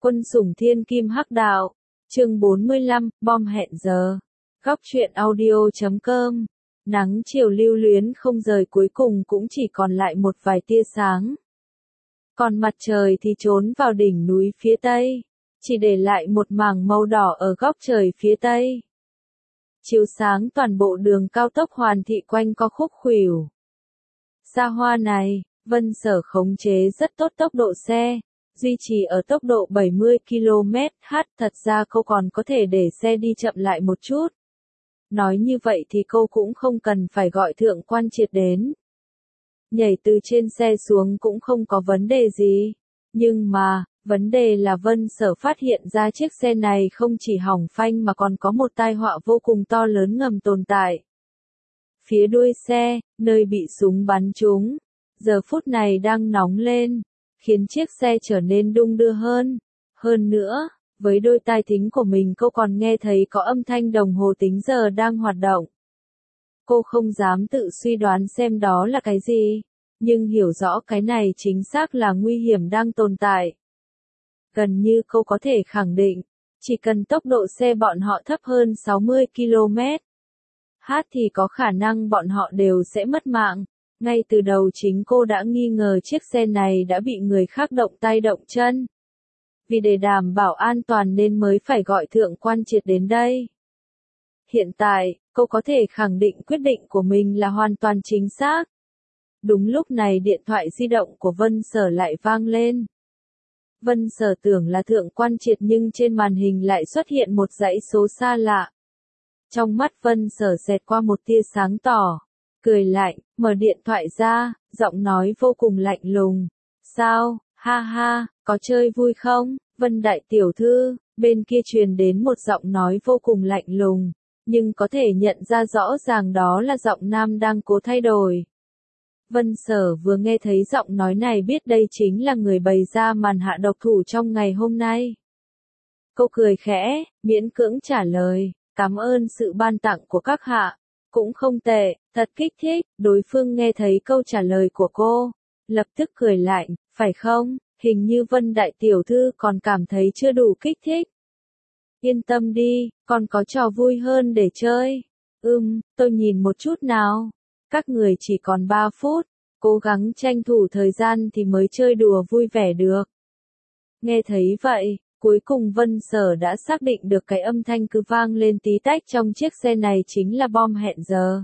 Quân sủng thiên kim hắc đạo. Chương 45, bom hẹn giờ. Góc truyện audio.com. Nắng chiều lưu luyến không rời cuối cùng cũng chỉ còn lại một vài tia sáng. Còn mặt trời thì trốn vào đỉnh núi phía tây, chỉ để lại một mảng màu đỏ ở góc trời phía tây. Chiếu sáng toàn bộ đường cao tốc Hoàn Thị quanh co khúc khuỷu. Xa hoa này, Vân Sở khống chế rất tốt tốc độ xe, duy trì ở tốc độ 70 km/h, thật ra cô còn có thể để xe đi chậm lại một chút. Nói như vậy thì cô cũng không cần phải gọi Thượng Quan Triệt đến. Nhảy từ trên xe xuống cũng không có vấn đề gì. Nhưng mà, vấn đề là Vân Sở phát hiện ra chiếc xe này không chỉ hỏng phanh mà còn có một tai họa vô cùng to lớn ngầm tồn tại. Phía đuôi xe, nơi bị súng bắn trúng, giờ phút này đang nóng lên, khiến chiếc xe trở nên đung đưa hơn. Hơn nữa, với đôi tai thính của mình cô còn nghe thấy có âm thanh đồng hồ tính giờ đang hoạt động. Cô không dám tự suy đoán xem đó là cái gì, nhưng hiểu rõ cái này chính xác là nguy hiểm đang tồn tại. Gần như cô có thể khẳng định, chỉ cần tốc độ xe bọn họ thấp hơn 60 km/h thì có khả năng bọn họ đều sẽ mất mạng. Ngay từ đầu chính cô đã nghi ngờ chiếc xe này đã bị người khác động tay động chân. Vì để đảm bảo an toàn nên mới phải gọi Thượng Quan Triệt đến đây. Hiện tại, cô có thể khẳng định quyết định của mình là hoàn toàn chính xác. Đúng lúc này điện thoại di động của Vân Sở lại vang lên. Vân Sở tưởng là Thượng Quan Triệt nhưng trên màn hình lại xuất hiện một dãy số xa lạ. Trong mắt Vân Sở xẹt qua một tia sáng tỏ, cười lạnh, mở điện thoại ra, giọng nói vô cùng lạnh lùng. Sao, ha ha, có chơi vui không, Vân đại tiểu thư, bên kia truyền đến một giọng nói vô cùng lạnh lùng, nhưng có thể nhận ra rõ ràng đó là giọng nam đang cố thay đổi. Vân Sở vừa nghe thấy giọng nói này biết đây chính là người bày ra màn hạ độc thủ trong ngày hôm nay. Cô cười khẽ, miễn cưỡng trả lời, cảm ơn sự ban tặng của các hạ, cũng không tệ, thật kích thích. Đối phương nghe thấy câu trả lời của cô, lập tức cười lạnh, phải không, hình như Vân đại tiểu thư còn cảm thấy chưa đủ kích thích. Yên tâm đi, còn có trò vui hơn để chơi. Tôi nhìn một chút nào. Các người chỉ còn 3 phút, cố gắng tranh thủ thời gian thì mới chơi đùa vui vẻ được. Nghe thấy vậy, cuối cùng Vân Sở đã xác định được cái âm thanh cứ vang lên tí tách trong chiếc xe này chính là bom hẹn giờ.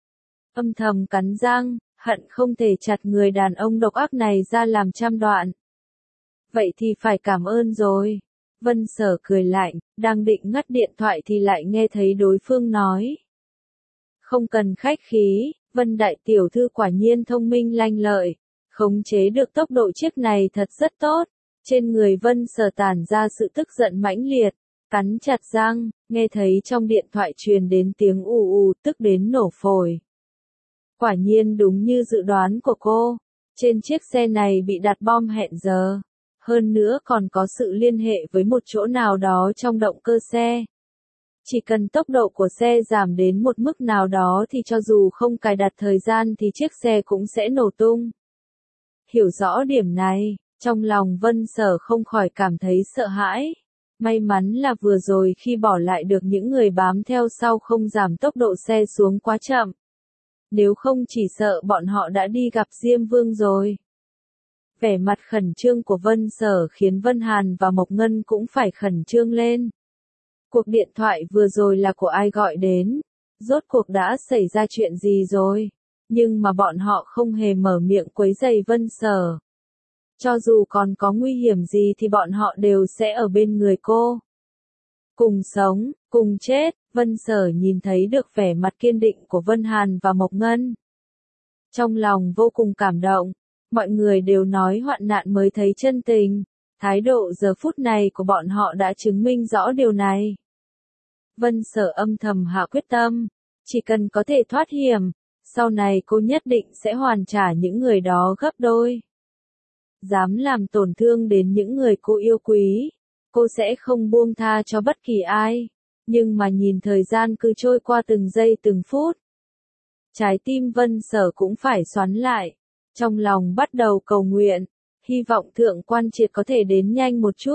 Âm thầm cắn răng, hận không thể chặt người đàn ông độc ác này ra làm trăm đoạn. Vậy thì phải cảm ơn rồi. Vân Sở cười lạnh, đang định ngắt điện thoại thì lại nghe thấy đối phương nói. Không cần khách khí, Vân đại tiểu thư quả nhiên thông minh lanh lợi, khống chế được tốc độ chiếc này thật rất tốt. Trên người Vân Sở tản ra sự tức giận mãnh liệt, cắn chặt răng, nghe thấy trong điện thoại truyền đến tiếng ù ù tức đến nổ phổi. Quả nhiên đúng như dự đoán của cô, trên chiếc xe này bị đặt bom hẹn giờ, hơn nữa còn có sự liên hệ với một chỗ nào đó trong động cơ xe. Chỉ cần tốc độ của xe giảm đến một mức nào đó thì cho dù không cài đặt thời gian thì chiếc xe cũng sẽ nổ tung. Hiểu rõ điểm này, trong lòng Vân Sở không khỏi cảm thấy sợ hãi. May mắn là vừa rồi khi bỏ lại được những người bám theo sau không giảm tốc độ xe xuống quá chậm. Nếu không chỉ sợ bọn họ đã đi gặp Diêm Vương rồi. Vẻ mặt khẩn trương của Vân Sở khiến Vân Hàn và Mộc Ngân cũng phải khẩn trương lên. Cuộc điện thoại vừa rồi là của ai gọi đến? Rốt cuộc đã xảy ra chuyện gì rồi? Nhưng mà bọn họ không hề mở miệng quấy rầy Vân Sở. Cho dù còn có nguy hiểm gì thì bọn họ đều sẽ ở bên người cô. Cùng sống, cùng chết, Vân Sở nhìn thấy được vẻ mặt kiên định của Vân Hàn và Mộc Ngân. Trong lòng vô cùng cảm động, mọi người đều nói hoạn nạn mới thấy chân tình, thái độ giờ phút này của bọn họ đã chứng minh rõ điều này. Vân Sở âm thầm hạ quyết tâm, chỉ cần có thể thoát hiểm, sau này cô nhất định sẽ hoàn trả những người đó gấp đôi. Dám làm tổn thương đến những người cô yêu quý, cô sẽ không buông tha cho bất kỳ ai. Nhưng mà nhìn thời gian cứ trôi qua từng giây từng phút. Trái tim Vân Sở cũng phải xoắn lại. Trong lòng bắt đầu cầu nguyện, hy vọng Thượng Quan Triệt có thể đến nhanh một chút.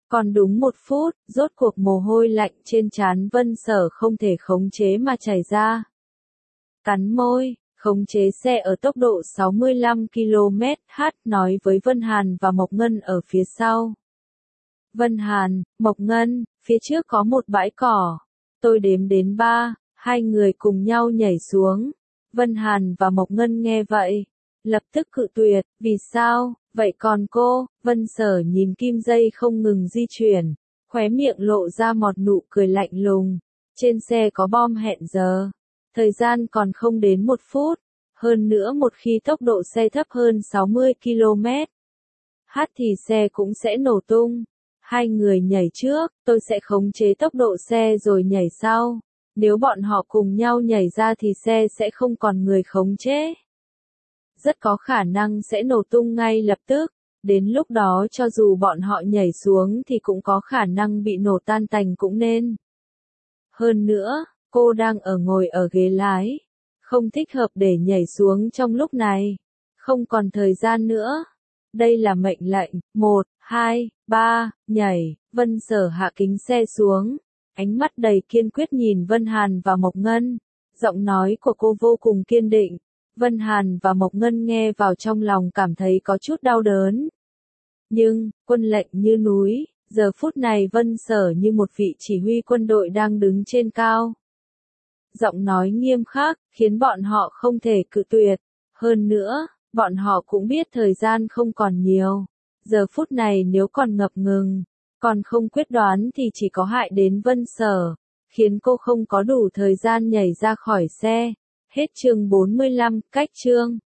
Còn đúng 1 phút, rốt cuộc mồ hôi lạnh trên trán Vân Sở không thể khống chế mà chảy ra. Cắn môi, khống chế xe ở tốc độ 65 km/h nói với Vân Hàn và Mộc Ngân ở phía sau. Vân Hàn, Mộc Ngân, phía trước có một bãi cỏ. Tôi đếm đến 3, hai người cùng nhau nhảy xuống. Vân Hàn và Mộc Ngân nghe vậy, lập tức cự tuyệt, vì sao, vậy còn cô? Vân Sở nhìn kim dây không ngừng di chuyển, khóe miệng lộ ra một nụ cười lạnh lùng. Trên xe có bom hẹn giờ. Thời gian còn không đến 1 phút. Hơn nữa một khi tốc độ xe thấp hơn 60 km/h thì xe cũng sẽ nổ tung. Hai người nhảy trước, tôi sẽ khống chế tốc độ xe rồi nhảy sau. Nếu bọn họ cùng nhau nhảy ra thì xe sẽ không còn người khống chế. Rất có khả năng sẽ nổ tung ngay lập tức. Đến lúc đó cho dù bọn họ nhảy xuống thì cũng có khả năng bị nổ tan tành cũng nên. Hơn nữa, cô đang ngồi ở ghế lái. Không thích hợp để nhảy xuống trong lúc này. Không còn thời gian nữa. Đây là mệnh lệnh. 1, 2, 3, nhảy. Vân Sở hạ kính xe xuống. Ánh mắt đầy kiên quyết nhìn Vân Hàn và Mộc Ngân. Giọng nói của cô vô cùng kiên định. Vân Hàn và Mộc Ngân nghe vào trong lòng cảm thấy có chút đau đớn. Nhưng, quân lệnh như núi, giờ phút này Vân Sở như một vị chỉ huy quân đội đang đứng trên cao. Giọng nói nghiêm khắc, khiến bọn họ không thể cự tuyệt. Hơn nữa, bọn họ cũng biết thời gian không còn nhiều. Giờ phút này nếu còn ngập ngừng, còn không quyết đoán thì chỉ có hại đến Vân Sở, khiến cô không có đủ thời gian nhảy ra khỏi xe. Hết chương 45, cách chương.